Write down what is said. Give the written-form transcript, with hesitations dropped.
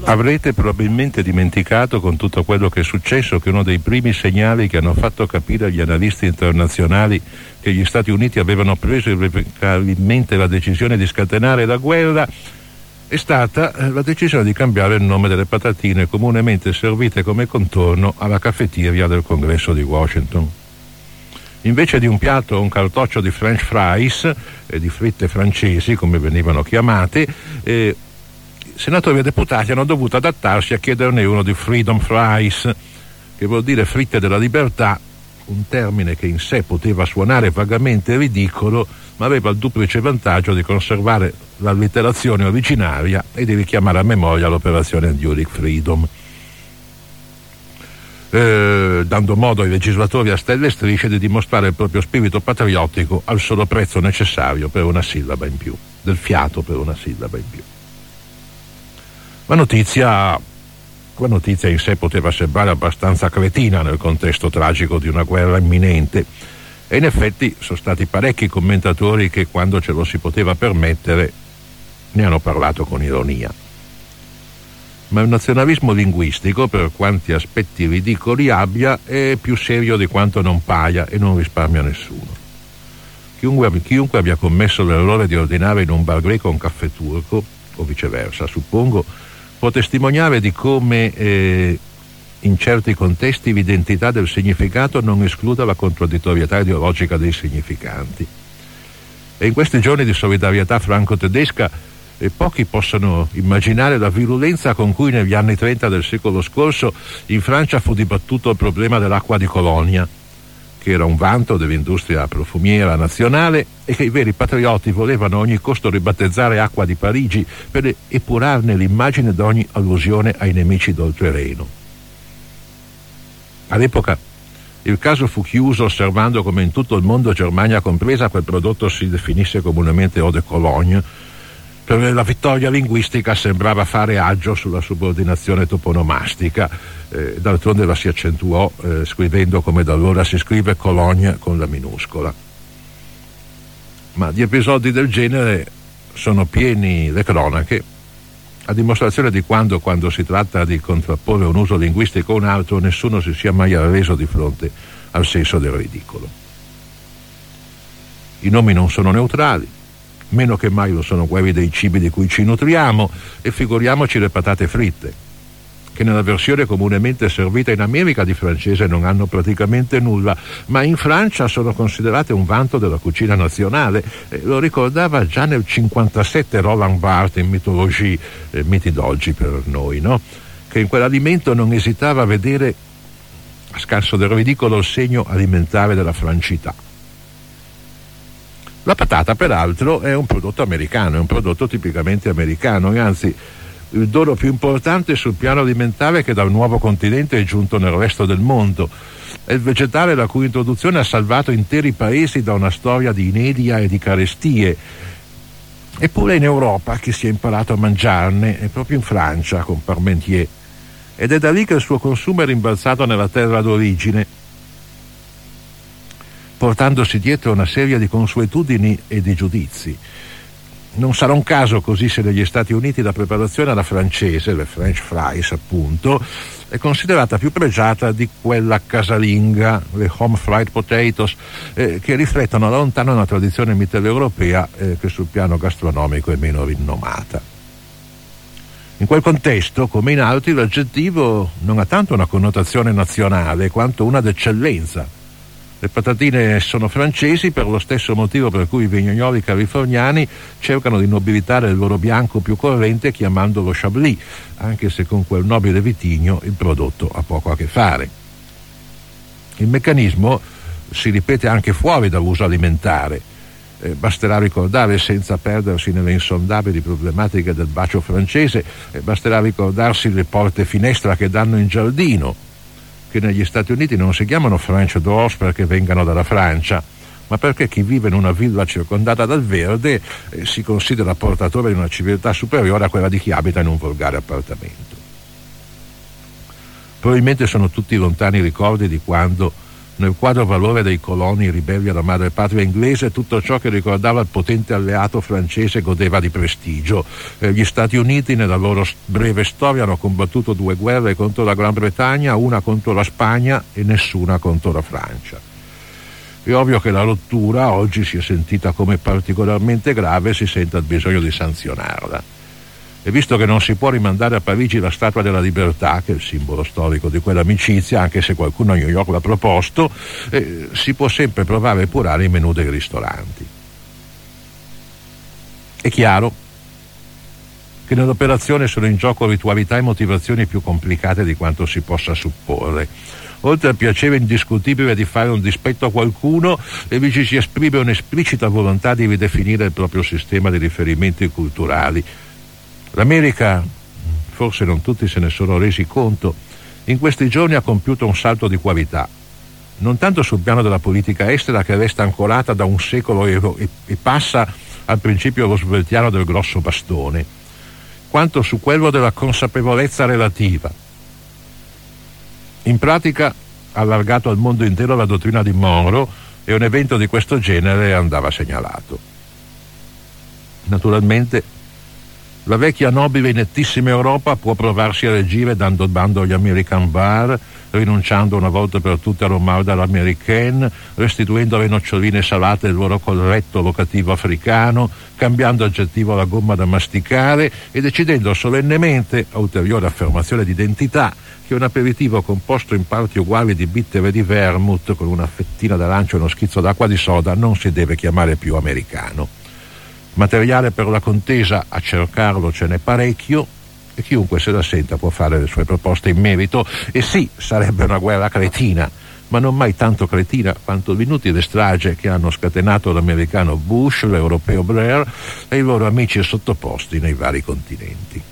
Avrete probabilmente dimenticato, con tutto quello che è successo, che uno dei primi segnali che hanno fatto capire agli analisti internazionali che gli Stati Uniti avevano preso irrevocabilmente la decisione di scatenare la guerra è stata la decisione di cambiare il nome delle patatine comunemente servite come contorno alla caffetteria del Congresso di Washington. Invece di un piatto o un cartoccio di French fries, di fritte francesi come venivano chiamate, senatori e deputati hanno dovuto adattarsi a chiederne uno di Freedom Fries, che vuol dire fritte della libertà, un termine che in sé poteva suonare vagamente ridicolo, ma aveva il duplice vantaggio di conservare l'allitterazione originaria e di richiamare a memoria l'operazione Enduring Freedom, dando modo ai legislatori a stelle e strisce di dimostrare il proprio spirito patriottico al solo prezzo necessario per una sillaba in più, del fiato per una sillaba in più. La notizia in sé poteva sembrare abbastanza cretina nel contesto tragico di una guerra imminente, e in effetti sono stati parecchi commentatori che, quando ce lo si poteva permettere, ne hanno parlato con ironia. Ma il nazionalismo linguistico, per quanti aspetti ridicoli abbia, è più serio di quanto non paia e non risparmia nessuno. Chiunque abbia commesso l'errore di ordinare in un bar greco un caffè turco, o viceversa, suppongo, può testimoniare di come in certi contesti l'identità del significato non escluda la contraddittorietà ideologica dei significanti. E in questi giorni di solidarietà franco-tedesca pochi possono immaginare la virulenza con cui negli anni 30 del secolo scorso in Francia fu dibattuto il problema dell'acqua di Colonia, che era un vanto dell'industria profumiera nazionale e che i veri patrioti volevano a ogni costo ribattezzare acqua di Parigi per epurarne l'immagine da ogni allusione ai nemici d'oltrereno. All'epoca il caso fu chiuso osservando come in tutto il mondo, Germania compresa, quel prodotto si definisse comunemente eau de Cologne. Per la vittoria linguistica sembrava fare aggio sulla subordinazione toponomastica, d'altronde la si accentuò scrivendo come da allora si scrive Cologne con la minuscola. Ma di episodi del genere sono pieni le cronache, a dimostrazione di quando si tratta di contrapporre un uso linguistico a un altro nessuno si sia mai arreso di fronte al senso del ridicolo. I nomi non sono neutrali, meno che mai lo sono quelli dei cibi di cui ci nutriamo, e figuriamoci le patate fritte, che nella versione comunemente servita in America di francese non hanno praticamente nulla, ma in Francia sono considerate un vanto della cucina nazionale. Lo ricordava già nel 1957 Roland Barthes in Mythologie, miti d'oggi per noi, no? Che in quell'alimento non esitava a vedere, a scanso del ridicolo, il segno alimentare della francità. La patata, peraltro, è un prodotto americano, è un prodotto tipicamente americano, e anzi il dono più importante sul piano alimentare che dal nuovo continente è giunto nel resto del mondo. È il vegetale la cui introduzione ha salvato interi paesi da una storia di inedia e di carestie. Eppure in Europa chi si è imparato a mangiarne è proprio in Francia con Parmentier, ed è da lì che il suo consumo è rimbalzato nella terra d'origine, portandosi dietro una serie di consuetudini e di giudizi. Non sarà un caso così se negli Stati Uniti la preparazione alla francese, le French fries appunto, è considerata più pregiata di quella casalinga, le home fried potatoes, che riflettono alla lontana una tradizione mitteleuropea che sul piano gastronomico è meno rinomata. In quel contesto, come in altri, l'aggettivo non ha tanto una connotazione nazionale quanto una d'eccellenza. Le patatine sono francesi per lo stesso motivo per cui i vignaioli californiani cercano di nobilitare il loro bianco più corrente chiamandolo Chablis, anche se con quel nobile vitigno il prodotto ha poco a che fare. Il meccanismo si ripete anche fuori dall'uso alimentare. Basterà ricordare, senza perdersi nelle insondabili problematiche del bacio francese, basterà ricordarsi le porte finestra che danno in giardino, che negli Stati Uniti non si chiamano French doors perché vengano dalla Francia, ma perché chi vive in una villa circondata dal verde si considera portatore di una civiltà superiore a quella di chi abita in un volgare appartamento. Probabilmente sono tutti lontani ricordi di quando nel quadro valore dei coloni ribelli alla madrepatria inglese, tutto ciò che ricordava il potente alleato francese godeva di prestigio. Gli Stati Uniti nella loro breve storia hanno combattuto 2 guerre contro la Gran Bretagna, una contro la Spagna e nessuna contro la Francia. È ovvio che la rottura oggi si è sentita come particolarmente grave e si sente il bisogno di sanzionarla. E visto che non si può rimandare a Parigi la Statua della Libertà, che è il simbolo storico di quell'amicizia, anche se qualcuno a New York l'ha proposto, si può sempre provare a epurare i menù dei ristoranti. È chiaro che nell'operazione sono in gioco ritualità e motivazioni più complicate di quanto si possa supporre. Oltre al piacere indiscutibile di fare un dispetto a qualcuno, vi ci si esprime un'esplicita volontà di ridefinire il proprio sistema di riferimenti culturali. L'America, forse non tutti se ne sono resi conto, in questi giorni ha compiuto un salto di qualità, non tanto sul piano della politica estera, che resta ancorata da un secolo e passa al principio rooseveltiano del grosso bastone, quanto su quello della consapevolezza relativa. In pratica ha allargato al mondo intero la dottrina di Monroe e un evento di questo genere andava segnalato. Naturalmente la vecchia nobile inettissima Europa può provarsi a reggere dando il bando agli American Bar, rinunciando una volta per tutte all'omarda all'americaine, restituendo alle noccioline salate il loro corretto locativo africano, cambiando aggettivo alla gomma da masticare e decidendo solennemente, a ulteriore affermazione di identità, che un aperitivo composto in parti uguali di bitter e di vermouth con una fettina d'arancio e uno schizzo d'acqua di soda non si deve chiamare più americano. Materiale per la contesa, a cercarlo ce n'è parecchio e chiunque se la senta può fare le sue proposte in merito. E sì, sarebbe una guerra cretina, ma non mai tanto cretina quanto l'inutile strage che hanno scatenato l'americano Bush, l'europeo Blair e i loro amici sottoposti nei vari continenti.